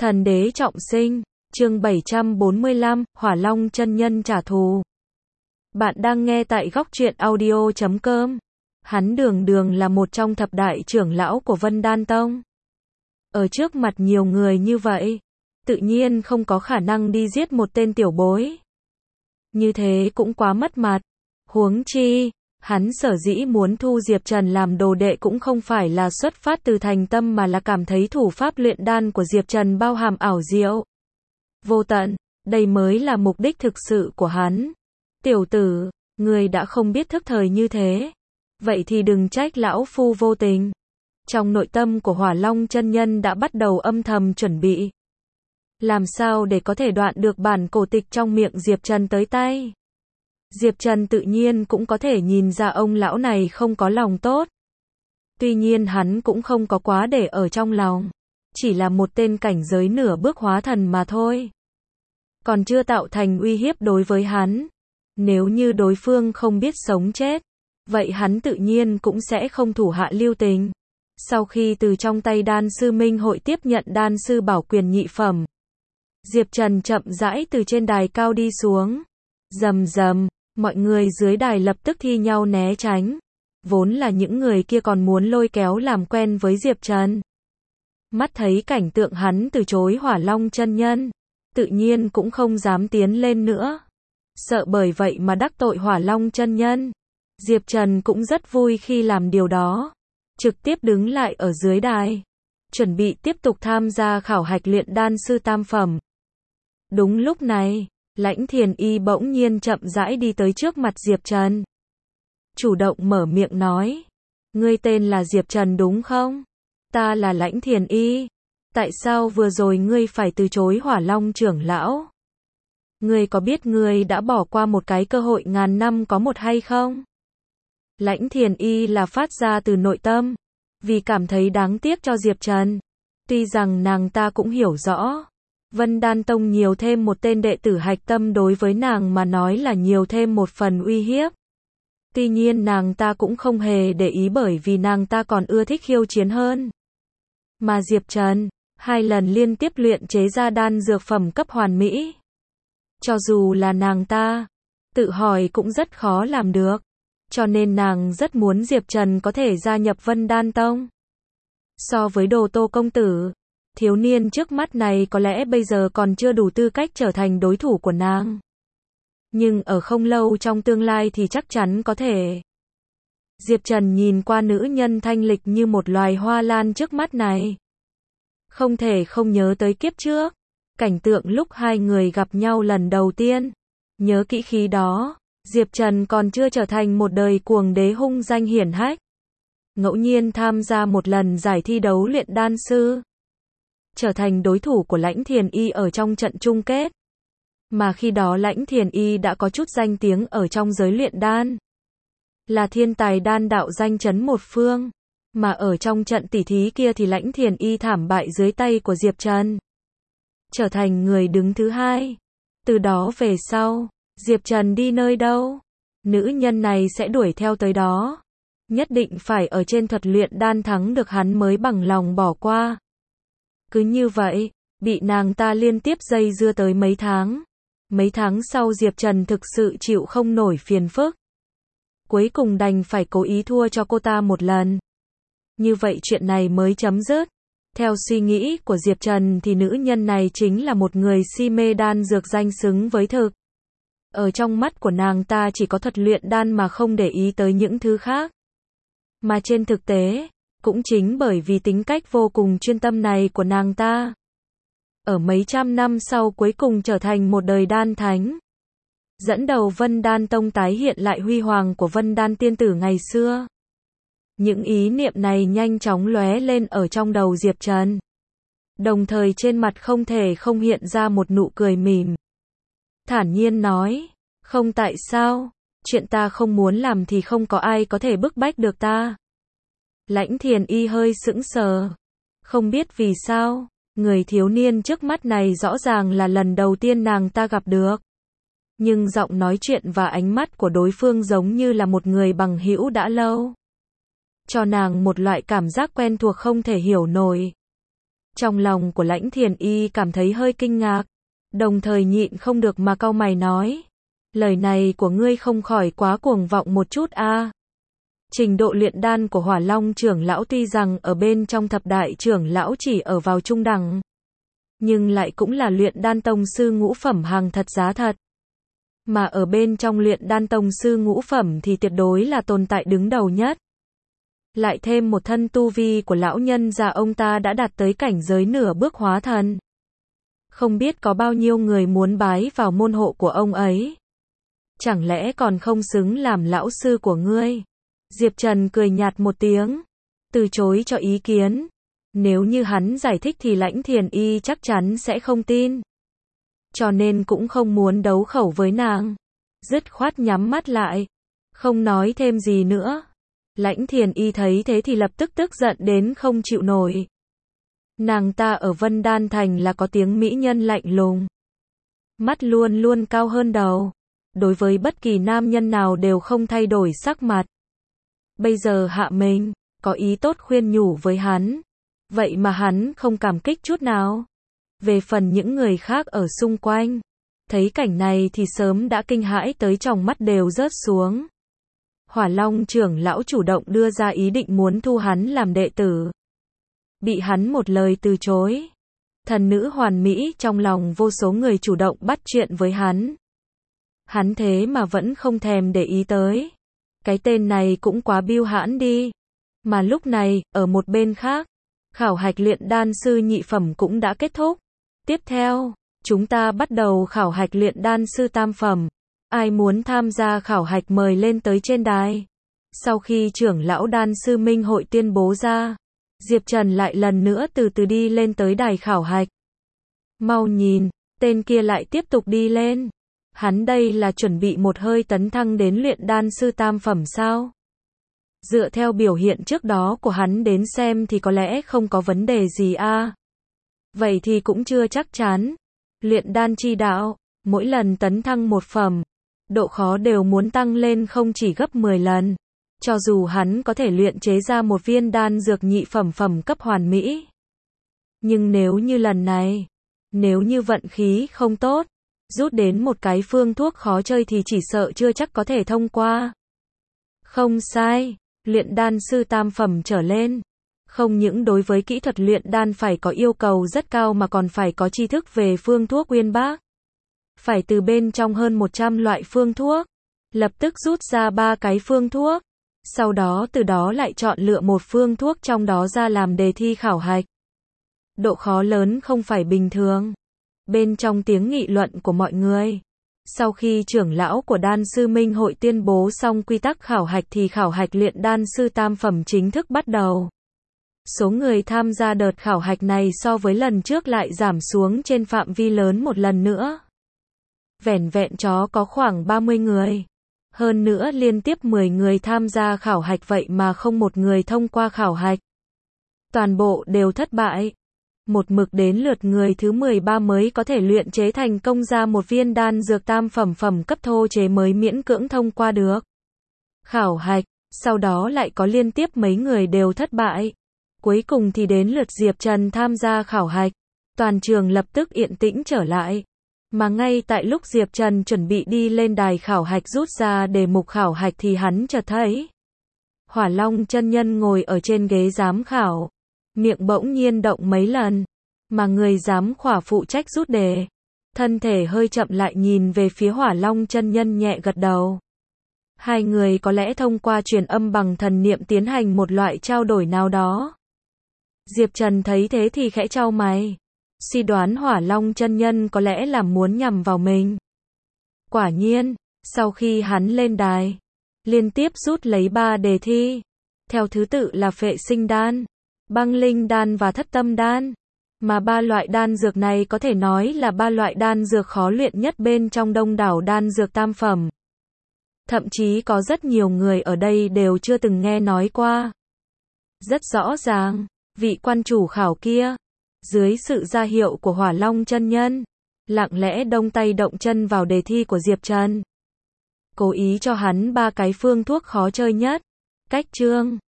Thần đế trọng sinh, chương 745, Hỏa Long chân nhân trả thù. Bạn đang nghe tại góc truyện audio.com. Hắn đường đường là một trong thập đại trưởng lão của Vân Đan Tông. Ở trước mặt nhiều người như vậy, tự nhiên không có khả năng đi giết một tên tiểu bối. Như thế cũng quá mất mặt. Huống chi, hắn sở dĩ muốn thu Diệp Trần làm đồ đệ cũng không phải là xuất phát từ thành tâm mà là cảm thấy thủ pháp luyện đan của Diệp Trần bao hàm ảo diệu, vô tận, đây mới là mục đích thực sự của hắn. Tiểu tử, ngươi đã không biết thức thời như thế, vậy thì đừng trách lão phu vô tình. Trong nội tâm của Hỏa Long chân nhân đã bắt đầu âm thầm chuẩn bị. Làm sao để có thể đoạn được bản cổ tịch trong miệng Diệp Trần tới tay? Diệp Trần tự nhiên cũng có thể nhìn ra ông lão này không có lòng tốt. Tuy nhiên hắn cũng không có quá để ở trong lòng. Chỉ là một tên cảnh giới nửa bước hóa thần mà thôi. Còn chưa tạo thành uy hiếp đối với hắn. Nếu như đối phương không biết sống chết, vậy hắn tự nhiên cũng sẽ không thủ hạ lưu tình. Sau khi từ trong tay đan sư Minh Hội tiếp nhận đan sư bảo quyền nhị phẩm, Diệp Trần chậm rãi từ trên đài cao đi xuống. Rầm rầm, mọi người dưới đài lập tức thi nhau né tránh. Vốn là những người kia còn muốn lôi kéo làm quen với Diệp Trần. Mắt thấy cảnh tượng hắn từ chối Hỏa Long chân nhân, tự nhiên cũng không dám tiến lên nữa. Sợ bởi vậy mà đắc tội Hỏa Long chân nhân. Diệp Trần cũng rất vui khi làm điều đó. Trực tiếp đứng lại ở dưới đài, chuẩn bị tiếp tục tham gia khảo hạch luyện đan sư tam phẩm. Đúng lúc này, Lãnh Thiền Y bỗng nhiên chậm rãi đi tới trước mặt Diệp Trần. Chủ động mở miệng nói. Ngươi tên là Diệp Trần đúng không? Ta là Lãnh Thiền Y. Tại sao vừa rồi ngươi phải từ chối Hỏa Long trưởng lão? Ngươi có biết ngươi đã bỏ qua một cái cơ hội ngàn năm có một hay không? Lãnh Thiền Y là phát ra từ nội tâm, vì cảm thấy đáng tiếc cho Diệp Trần. Tuy rằng nàng ta cũng hiểu rõ, Vân Đan Tông nhiều thêm một tên đệ tử hạch tâm đối với nàng mà nói là nhiều thêm một phần uy hiếp. Tuy nhiên nàng ta cũng không hề để ý bởi vì nàng ta còn ưa thích khiêu chiến hơn. Mà Diệp Trần, 2 lần liên tiếp luyện chế ra đan dược phẩm cấp hoàn mỹ. Cho dù là nàng ta, tự hỏi cũng rất khó làm được. Cho nên nàng rất muốn Diệp Trần có thể gia nhập Vân Đan Tông. So với Đồ Tô công tử, thiếu niên trước mắt này có lẽ bây giờ còn chưa đủ tư cách trở thành đối thủ của nàng. Nhưng ở không lâu trong tương lai thì chắc chắn có thể. Diệp Trần nhìn qua nữ nhân thanh lịch như một loài hoa lan trước mắt này. Không thể không nhớ tới kiếp trước. Cảnh tượng lúc hai người gặp nhau lần đầu tiên. Nhớ kỹ khi đó, Diệp Trần còn chưa trở thành một đời cuồng đế hung danh hiển hách. Ngẫu nhiên tham gia một lần giải thi đấu luyện đan sư. Trở thành đối thủ của Lãnh Thiền Y ở trong trận chung kết. Mà khi đó Lãnh Thiền Y đã có chút danh tiếng ở trong giới luyện đan. Là thiên tài đan đạo danh chấn một phương. Mà ở trong trận tỉ thí kia thì Lãnh Thiền Y thảm bại dưới tay của Diệp Trần. Trở thành người đứng thứ 2. Từ đó về sau, Diệp Trần đi nơi đâu, nữ nhân này sẽ đuổi theo tới đó. Nhất định phải ở trên thuật luyện đan thắng được hắn mới bằng lòng bỏ qua. Cứ như vậy, bị nàng ta liên tiếp dây dưa tới mấy tháng. Mấy tháng sau Diệp Trần thực sự chịu không nổi phiền phức. Cuối cùng đành phải cố ý thua cho cô ta một lần. Như vậy chuyện này mới chấm dứt. Theo suy nghĩ của Diệp Trần thì nữ nhân này chính là một người si mê đan dược danh xứng với thực. Ở trong mắt của nàng ta chỉ có thuật luyện đan mà không để ý tới những thứ khác. Mà trên thực tế, cũng chính bởi vì tính cách vô cùng chuyên tâm này của nàng ta. Ở mấy trăm năm sau cuối cùng trở thành một đời đan thánh. Dẫn đầu Vân Đan Tông tái hiện lại huy hoàng của Vân Đan tiên tử ngày xưa. Những ý niệm này nhanh chóng lóe lên ở trong đầu Diệp Trần. Đồng thời trên mặt không thể không hiện ra một nụ cười mỉm. Thản nhiên nói, không tại sao, chuyện ta không muốn làm thì không có ai có thể bức bách được ta. Lãnh Thiền Y hơi sững sờ. Không biết vì sao, người thiếu niên trước mắt này rõ ràng là lần đầu tiên nàng ta gặp được. Nhưng giọng nói chuyện và ánh mắt của đối phương giống như là một người bằng hữu đã lâu. Cho nàng một loại cảm giác quen thuộc không thể hiểu nổi. Trong lòng của Lãnh Thiền Y cảm thấy hơi kinh ngạc, đồng thời nhịn không được mà cau mày nói. Lời này của ngươi không khỏi quá cuồng vọng một chút a. Trình độ luyện đan của Hỏa Long trưởng lão tuy rằng ở bên trong thập đại trưởng lão chỉ ở vào trung đẳng, nhưng lại cũng là luyện đan tông sư ngũ phẩm hàng thật giá thật. Mà ở bên trong luyện đan tông sư ngũ phẩm thì tuyệt đối là tồn tại đứng đầu nhất. Lại thêm một thân tu vi của lão nhân già ông ta đã đạt tới cảnh giới nửa bước hóa thần. Không biết có bao nhiêu người muốn bái vào môn hộ của ông ấy. Chẳng lẽ còn không xứng làm lão sư của ngươi? Diệp Trần cười nhạt một tiếng, từ chối cho ý kiến. Nếu như hắn giải thích thì Lãnh Thiền Y chắc chắn sẽ không tin. Cho nên cũng không muốn đấu khẩu với nàng. Dứt khoát nhắm mắt lại, không nói thêm gì nữa. Lãnh Thiền Y thấy thế thì lập tức tức giận đến không chịu nổi. Nàng ta ở Vân Đan Thành là có tiếng mỹ nhân lạnh lùng. Mắt luôn luôn cao hơn đầu. Đối với bất kỳ nam nhân nào đều không thay đổi sắc mặt. Bây giờ Hạ Minh có ý tốt khuyên nhủ với hắn. Vậy mà hắn không cảm kích chút nào. Về phần những người khác ở xung quanh, thấy cảnh này thì sớm đã kinh hãi tới tròng mắt đều rớt xuống. Hỏa Long trưởng lão chủ động đưa ra ý định muốn thu hắn làm đệ tử. Bị hắn một lời từ chối. Thần nữ hoàn mỹ trong lòng vô số người chủ động bắt chuyện với hắn. Hắn thế mà vẫn không thèm để ý tới. Cái tên này cũng quá biêu hãn đi. Mà lúc này, ở một bên khác, khảo hạch luyện đan sư nhị phẩm cũng đã kết thúc. Tiếp theo, chúng ta bắt đầu khảo hạch luyện đan sư tam phẩm. Ai muốn tham gia khảo hạch mời lên tới trên đài. Sau khi trưởng lão đan sư Minh hội tuyên bố ra, Diệp Trần lại lần nữa từ từ đi lên tới đài khảo hạch. Mau nhìn, tên kia lại tiếp tục đi lên. Hắn đây là chuẩn bị một hơi tấn thăng đến luyện đan sư tam phẩm sao? Dựa theo biểu hiện trước đó của hắn đến xem thì có lẽ không có vấn đề gì a. Vậy thì cũng chưa chắc chắn. Luyện đan chi đạo, mỗi lần tấn thăng một phẩm, độ khó đều muốn tăng lên không chỉ gấp 10 lần. Cho dù hắn có thể luyện chế ra một viên đan dược nhị phẩm phẩm cấp hoàn mỹ. Nhưng nếu như lần này, nếu như vận khí không tốt, rút đến một cái phương thuốc khó chơi thì chỉ sợ chưa chắc có thể thông qua. Không sai, luyện đan sư tam phẩm trở lên. Không những đối với kỹ thuật luyện đan phải có yêu cầu rất cao mà còn phải có tri thức về phương thuốc uyên bác. Phải từ bên trong hơn 100 loại phương thuốc, lập tức rút ra 3 cái phương thuốc. Sau đó từ đó lại chọn lựa một phương thuốc trong đó ra làm đề thi khảo hạch. Độ khó lớn không phải bình thường. Bên trong tiếng nghị luận của mọi người, sau khi trưởng lão của đan sư Minh hội tuyên bố xong quy tắc khảo hạch thì khảo hạch luyện đan sư tam phẩm chính thức bắt đầu. Số người tham gia đợt khảo hạch này so với lần trước lại giảm xuống trên phạm vi lớn một lần nữa. Vẻn vẹn chó có khoảng 30 người. Hơn nữa liên tiếp 10 người tham gia khảo hạch vậy mà không một người thông qua khảo hạch. Toàn bộ đều thất bại. Một mực đến lượt người thứ 13 mới có thể luyện chế thành công ra một viên đan dược tam phẩm phẩm cấp thô chế mới miễn cưỡng thông qua được khảo hạch, sau đó lại có liên tiếp mấy người đều thất bại. Cuối cùng thì đến lượt Diệp Trần tham gia khảo hạch. Toàn trường lập tức yên tĩnh trở lại. Mà ngay tại lúc Diệp Trần chuẩn bị đi lên đài khảo hạch rút ra đề mục khảo hạch thì hắn chợt thấy Hỏa Long chân nhân ngồi ở trên ghế giám khảo. Miệng bỗng nhiên động mấy lần. Mà người giám khảo phụ trách rút đề, thân thể hơi chậm lại nhìn về phía Hỏa Long chân nhân nhẹ gật đầu. Hai người có lẽ thông qua truyền âm bằng thần niệm tiến hành một loại trao đổi nào đó. Diệp Trần thấy thế thì khẽ chau mày. Suy đoán Hỏa Long chân nhân có lẽ là muốn nhằm vào mình. Quả nhiên, sau khi hắn lên đài, liên tiếp rút lấy 3 đề thi. Theo thứ tự là phệ sinh đan, băng linh đan và thất tâm đan. Mà 3 loại đan dược này có thể nói là 3 loại đan dược khó luyện nhất bên trong đông đảo đan dược tam phẩm. Thậm chí có rất nhiều người ở đây đều chưa từng nghe nói qua. Rất rõ ràng, vị quan chủ khảo kia, dưới sự ra hiệu của Hỏa Long chân nhân, lặng lẽ động tay động chân vào đề thi của Diệp Trần. Cố ý cho hắn 3 cái phương thuốc khó chơi nhất. Cách chương